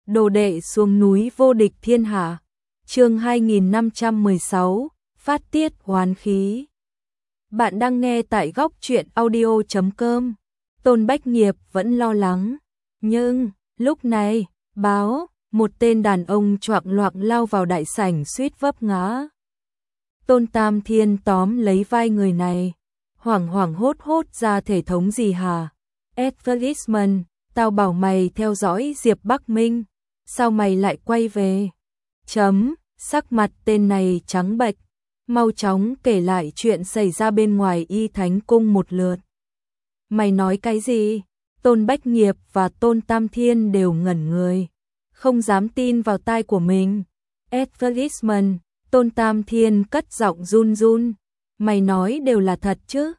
Đồ đệ xuống núi vô địch thiên hạ. Chương 2516, phát tiết oán khí. Bạn đang nghe tại góc truyện audio.com. Tôn Bách Nghiệp vẫn lo lắng, nhưng lúc này, báo, một tên đàn ông choạng loạng lao vào đại sảnh suýt vấp ngã. Tôn Tam Thiên tóm lấy vai người này, hoảng hoảng hốt hốt ra thể thống gì hả? Advertisement, tao bảo mày theo dõi Diệp Bắc Minh, sao mày lại quay về? Sắc mặt tên này trắng bệch, mau chóng kể lại chuyện xảy ra bên ngoài Y Thánh Cung một lượt. Mày nói cái gì? Tôn Bách Nghiệp và Tôn Tam Thiên đều ngẩn người, không dám tin vào tai của mình. Advertisement, Tôn Tam Thiên cất giọng run run, mày nói đều là thật chứ?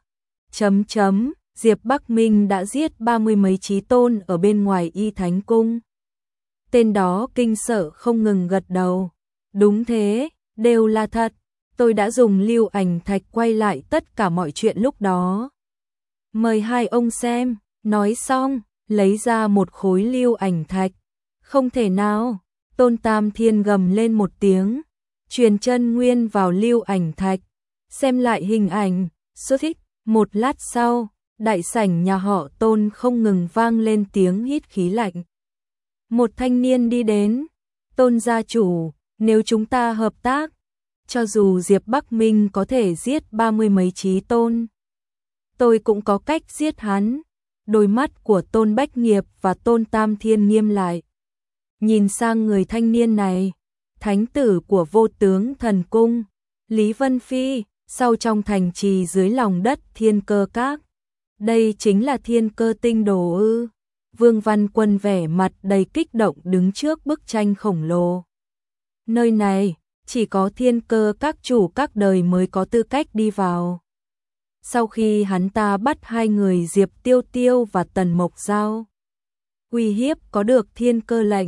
Diệp Bắc Minh đã giết 30 mấy chí tôn ở bên ngoài Y Thánh Cung. Tên đó kinh sợ không ngừng gật đầu. Đúng thế, đều là thật. Tôi đã dùng lưu ảnh thạch quay lại tất cả mọi chuyện lúc đó. Mời hai ông xem. Nói xong, lấy ra một khối lưu ảnh thạch. Không thể nào. Tôn Tam Thiên gầm lên một tiếng, truyền chân nguyên vào lưu ảnh thạch, xem lại hình ảnh, xuất thích. Một lát sau, đại sảnh nhà họ Tôn không ngừng vang lên tiếng hít khí lạnh. Một thanh niên đi đến. Tôn gia chủ, nếu chúng ta hợp tác, cho dù Diệp Bắc Minh có thể giết 30 mấy chí tôn, tôi cũng có cách giết hắn. Đôi mắt của Tôn Bách Nghiệp và Tôn Tam Thiên nghiêm lại, nhìn sang người thanh niên này, thánh tử của Vô Tướng Thần Cung, Lý Vân Phi, sau trong thành trì dưới lòng đất Thiên Cơ Các. Đây chính là Thiên Cơ Tinh Đồ ư? Vương Văn Quân vẻ mặt đầy kích động đứng trước bức tranh khổng lồ. Nơi này, chỉ có Thiên Cơ Các chủ các đời mới có tư cách đi vào. Sau khi hắn ta bắt hai người Diệp Tiêu Tiêu và Tần Mộc Giao, uy hiếp có được Thiên Cơ lệnh.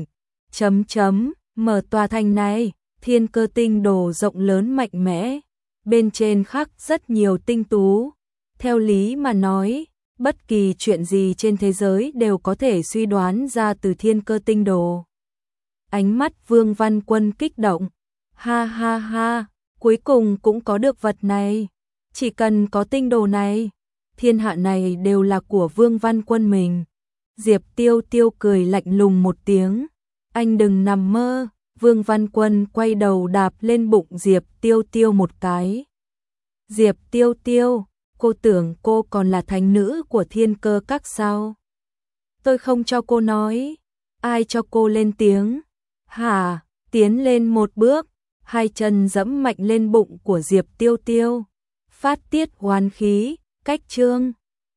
Mở tòa thành này, Thiên Cơ Tinh Đồ rộng lớn mạnh mẽ, bên trên khắc rất nhiều tinh tú. Theo lý mà nói, bất kỳ chuyện gì trên thế giới đều có thể suy đoán ra từ Thiên Cơ Tinh Đồ. Ánh mắt Vương Văn Quân kích động. Ha ha ha, cuối cùng cũng có được vật này. Chỉ cần có tinh đồ này, thiên hạ này đều là của Vương Văn Quân mình. Diệp Tiêu Tiêu cười lạnh lùng một tiếng. Anh đừng nằm mơ. Vương Văn Quân quay đầu đạp lên bụng Diệp Tiêu Tiêu một cái. Diệp Tiêu Tiêu, cô tưởng cô còn là thánh nữ của Thiên Cơ Các sao? Tôi không cho cô nói. Ai cho cô lên tiếng? Hả? Tiến lên một bước, hai chân dẫm mạnh lên bụng của Diệp Tiêu Tiêu. Phát tiết oán khí, cách chương.